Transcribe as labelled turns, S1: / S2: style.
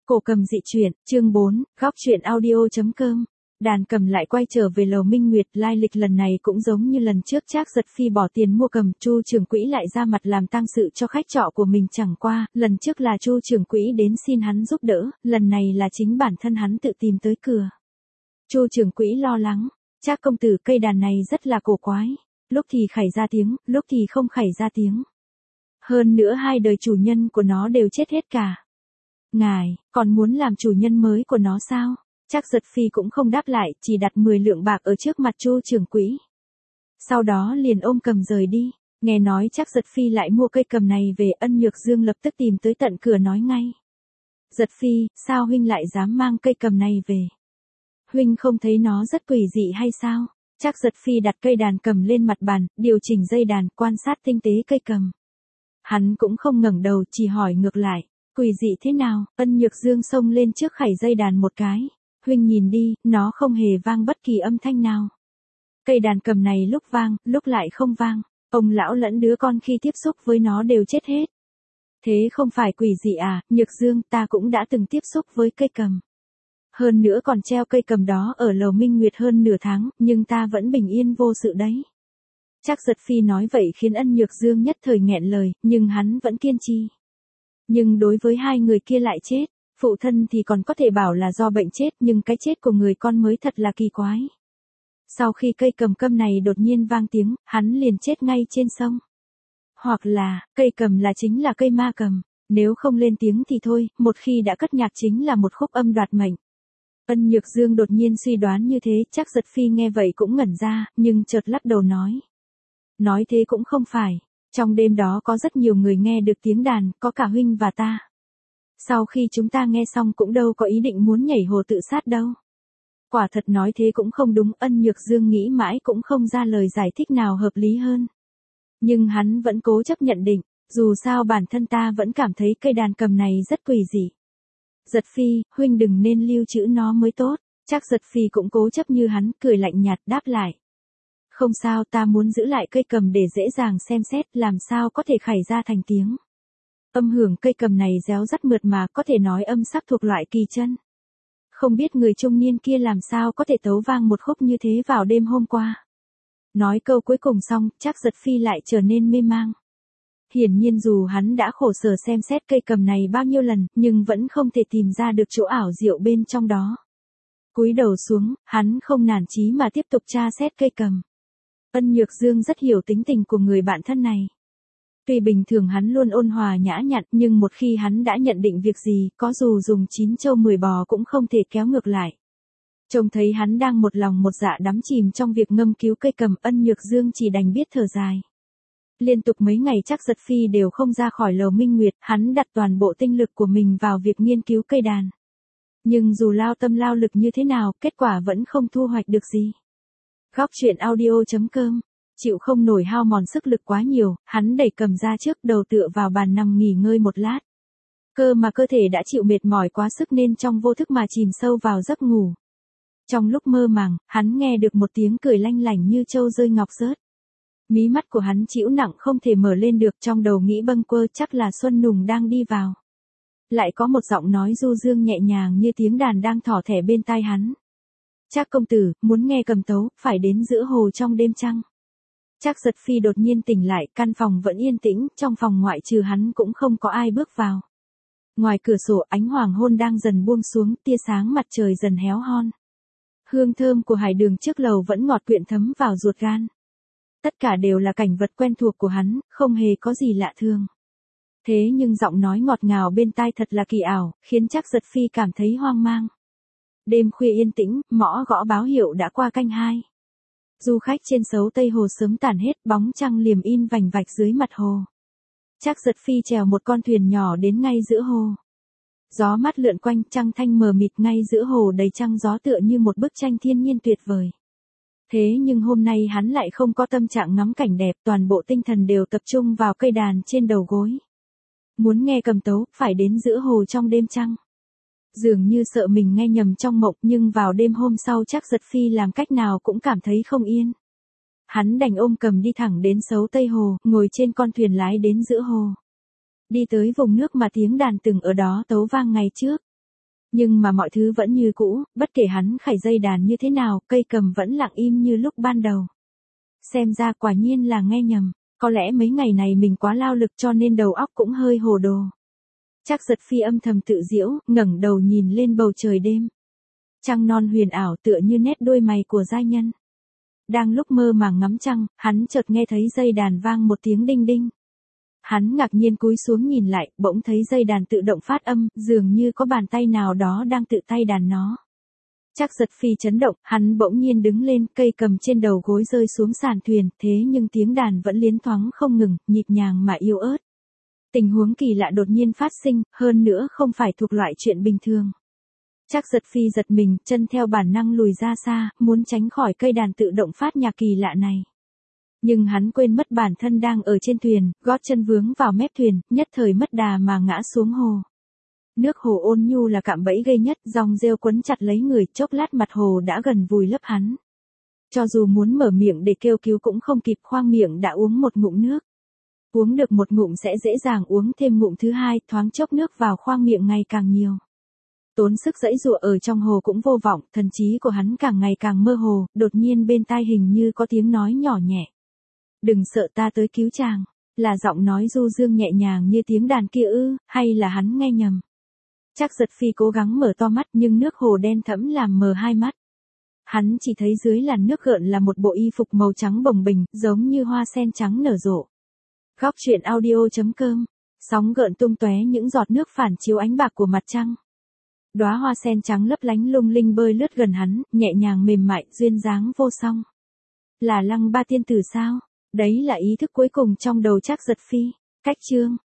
S1: Cổ cầm dị truyện, chương 4, góc truyện audio.com. Đàn cầm lại quay trở về lầu Minh Nguyệt, lai lịch lần này cũng giống như lần trước, Trác Giật Phi bỏ tiền mua cầm, Chu trưởng quỹ lại ra mặt làm tang sự cho khách trọ của mình, chẳng qua, lần trước là Chu trưởng quỹ đến xin hắn giúp đỡ, lần này là chính bản thân hắn tự tìm tới cửa. Chu trưởng quỹ lo lắng, Trác công tử, cây đàn này rất là cổ quái, lúc thì khảy ra tiếng, lúc thì không khảy ra tiếng. Hơn nữa hai đời chủ nhân của nó đều chết hết cả. Ngài, còn muốn làm chủ nhân mới của nó sao? Trác Giật Phi cũng không đáp lại, chỉ đặt 10 lượng bạc ở trước mặt Chu trưởng quỹ. Sau đó liền ôm cầm rời đi. Nghe nói Trác Giật Phi lại mua cây cầm này về, Ân Nhược Dương lập tức tìm tới tận cửa nói ngay. Giật Phi, sao huynh lại dám mang cây cầm này về? Huynh không thấy nó rất quỷ dị hay sao? Trác Giật Phi đặt cây đàn cầm lên mặt bàn, điều chỉnh dây đàn, quan sát tinh tế cây cầm. Hắn cũng không ngẩng đầu, chỉ hỏi ngược lại. Quỷ dị thế nào? Ân Nhược Dương xông lên trước khảy dây đàn một cái. Huynh nhìn đi, nó không hề vang bất kỳ âm thanh nào. Cây đàn cầm này lúc vang, lúc lại không vang. Ông lão lẫn đứa con khi tiếp xúc với nó đều chết hết. Thế không phải quỷ dị à? Nhược Dương, ta cũng đã từng tiếp xúc với cây cầm. Hơn nữa còn treo cây cầm đó ở lầu Minh Nguyệt hơn nửa tháng, nhưng ta vẫn bình yên vô sự đấy. Trác Giật Phi nói vậy khiến Ân Nhược Dương nhất thời nghẹn lời, nhưng hắn vẫn kiên trì. Nhưng đối với hai người kia lại chết, phụ thân thì còn có thể bảo là do bệnh chết, nhưng cái chết của người con mới thật là kỳ quái. Sau khi cây cầm này đột nhiên vang tiếng, hắn liền chết ngay trên sông. Hoặc là, cây cầm là chính là cây ma cầm, nếu không lên tiếng thì thôi, một khi đã cất nhạc chính là một khúc âm đoạt mệnh. Ân Nhược Dương đột nhiên suy đoán như thế, Trác Giật Phi nghe vậy cũng ngẩn ra, nhưng chợt lắc đầu nói. Nói thế cũng không phải. Trong đêm đó có rất nhiều người nghe được tiếng đàn, có cả huynh và ta. Sau khi chúng ta nghe xong cũng đâu có ý định muốn nhảy hồ tự sát đâu. Quả thật nói thế cũng không đúng, Ân Nhược Dương nghĩ mãi cũng không ra lời giải thích nào hợp lý hơn. Nhưng hắn vẫn cố chấp nhận định, dù sao bản thân ta vẫn cảm thấy cây đàn cầm này rất quỷ dị. Giật Phi, huynh đừng nên lưu trữ nó mới tốt. Trác Giật Phi cũng cố chấp như hắn, cười lạnh nhạt đáp lại. Không sao, ta muốn giữ lại cây cầm để dễ dàng xem xét, làm sao có thể khảy ra thành tiếng. Âm hưởng cây cầm này réo rắt mượt mà, có thể nói âm sắc thuộc loại kỳ chân. Không biết người trung niên kia làm sao có thể tấu vang một khúc như thế vào đêm hôm qua. Nói câu cuối cùng xong, Trác Giật Phi lại trở nên mê mang. Hiển nhiên dù hắn đã khổ sở xem xét cây cầm này bao nhiêu lần, nhưng vẫn không thể tìm ra được chỗ ảo diệu bên trong đó. Cúi đầu xuống, hắn không nản chí mà tiếp tục tra xét cây cầm. Ân Nhược Dương rất hiểu tính tình của người bạn thân này. Tuy bình thường hắn luôn ôn hòa nhã nhặn, nhưng một khi hắn đã nhận định việc gì, có dù dùng 9 trâu 10 bò cũng không thể kéo ngược lại. Trông thấy hắn đang một lòng một dạ đắm chìm trong việc ngâm cứu cây cầm, Ân Nhược Dương chỉ đành biết thở dài. Liên tục mấy ngày Trác Giật Phi đều không ra khỏi lầu Minh Nguyệt, hắn đặt toàn bộ tinh lực của mình vào việc nghiên cứu cây đàn. Nhưng dù lao tâm lao lực như thế nào, kết quả vẫn không thu hoạch được gì. Góc truyện audio.com. Chịu không nổi hao mòn sức lực quá nhiều, hắn đẩy cầm ra trước, đầu tựa vào bàn nằm nghỉ ngơi một lát. Cơ mà cơ thể đã chịu mệt mỏi quá sức nên trong vô thức mà chìm sâu vào giấc ngủ. Trong lúc mơ màng, hắn nghe được một tiếng cười lanh lảnh như trâu rơi ngọc rớt. Mí mắt của hắn chịu nặng không thể mở lên được, trong đầu nghĩ bâng quơ chắc là Xuân Nùng đang đi vào. Lại có một giọng nói du dương nhẹ nhàng như tiếng đàn đang thỏ thẻ bên tai hắn. Trác công tử, muốn nghe cầm tấu, phải đến giữa hồ trong đêm trăng. Trác Giật Phi đột nhiên tỉnh lại, căn phòng vẫn yên tĩnh, trong phòng ngoại trừ hắn cũng không có ai bước vào. Ngoài cửa sổ ánh hoàng hôn đang dần buông xuống, tia sáng mặt trời dần héo hon. Hương thơm của hải đường trước lầu vẫn ngọt quyện thấm vào ruột gan. Tất cả đều là cảnh vật quen thuộc của hắn, không hề có gì lạ thường. Thế nhưng giọng nói ngọt ngào bên tai thật là kỳ ảo, khiến Trác Giật Phi cảm thấy hoang mang. Đêm khuya yên tĩnh, mõ gõ báo hiệu đã qua canh 2. Du khách trên sấu Tây Hồ sớm tản hết, bóng trăng liềm in vành vạch dưới mặt hồ. Trác Giật Phi chèo một con thuyền nhỏ đến ngay giữa hồ. Gió mát lượn quanh, trăng thanh mờ mịt ngay giữa hồ đầy trăng gió tựa như một bức tranh thiên nhiên tuyệt vời. Thế nhưng hôm nay hắn lại không có tâm trạng ngắm cảnh đẹp, toàn bộ tinh thần đều tập trung vào cây đàn trên đầu gối. Muốn nghe cầm tấu, phải đến giữa hồ trong đêm trăng. Dường như sợ mình nghe nhầm trong mộng, nhưng vào đêm hôm sau Trác Giật Phi làm cách nào cũng cảm thấy không yên. Hắn đành ôm cầm đi thẳng đến sấu Tây Hồ, ngồi trên con thuyền lái đến giữa hồ. Đi tới vùng nước mà tiếng đàn từng ở đó tấu vang ngày trước. Nhưng mà mọi thứ vẫn như cũ, bất kể hắn khải dây đàn như thế nào, cây cầm vẫn lặng im như lúc ban đầu. Xem ra quả nhiên là nghe nhầm, có lẽ mấy ngày này mình quá lao lực cho nên đầu óc cũng hơi hồ đồ. Trác Giật Phi âm thầm tự giễu, ngẩng đầu nhìn lên bầu trời đêm. Trăng non huyền ảo tựa như nét đôi mày của giai nhân. Đang lúc mơ màng ngắm trăng, hắn chợt nghe thấy dây đàn vang một tiếng đinh đinh. Hắn ngạc nhiên cúi xuống nhìn lại, bỗng thấy dây đàn tự động phát âm, dường như có bàn tay nào đó đang tự tay đàn nó. Trác Giật Phi chấn động, hắn bỗng nhiên đứng lên, cây cầm trên đầu gối rơi xuống sàn thuyền, thế nhưng tiếng đàn vẫn liến thoáng không ngừng, nhịp nhàng mà yếu ớt. Tình huống kỳ lạ đột nhiên phát sinh, hơn nữa không phải thuộc loại chuyện bình thường. Trác Giật Phi giật mình, chân theo bản năng lùi ra xa, muốn tránh khỏi cây đàn tự động phát nhạc kỳ lạ này. Nhưng hắn quên mất bản thân đang ở trên thuyền, gót chân vướng vào mép thuyền, nhất thời mất đà mà ngã xuống hồ. Nước hồ ôn nhu là cạm bẫy gây nhất, dòng rêu quấn chặt lấy người, chốc lát mặt hồ đã gần vùi lấp hắn. Cho dù muốn mở miệng để kêu cứu cũng không kịp, khoang miệng đã uống một ngụm nước. Uống được một ngụm sẽ dễ dàng uống thêm ngụm thứ hai, thoáng chốc nước vào khoang miệng ngày càng nhiều. Tốn sức giãy giụa ở trong hồ cũng vô vọng, thần trí của hắn càng ngày càng mơ hồ, đột nhiên bên tai hình như có tiếng nói nhỏ nhẹ. Đừng sợ, ta tới cứu chàng. Là giọng nói du dương nhẹ nhàng như tiếng đàn kia ư, hay là hắn nghe nhầm? Trác Giật Phi cố gắng mở to mắt nhưng nước hồ đen thẫm làm mờ hai mắt. Hắn chỉ thấy dưới làn nước gợn là một bộ y phục màu trắng bồng bềnh, giống như hoa sen trắng nở rộ. Góc truyện audio.com. Sóng gợn tung tóe những giọt nước phản chiếu ánh bạc của mặt trăng. Đóa hoa sen trắng lấp lánh lung linh bơi lướt gần hắn, nhẹ nhàng mềm mại, duyên dáng vô song. Là Lăng Ba tiên tử sao? Đấy là ý thức cuối cùng trong đầu Trác Giật Phi. Cách chương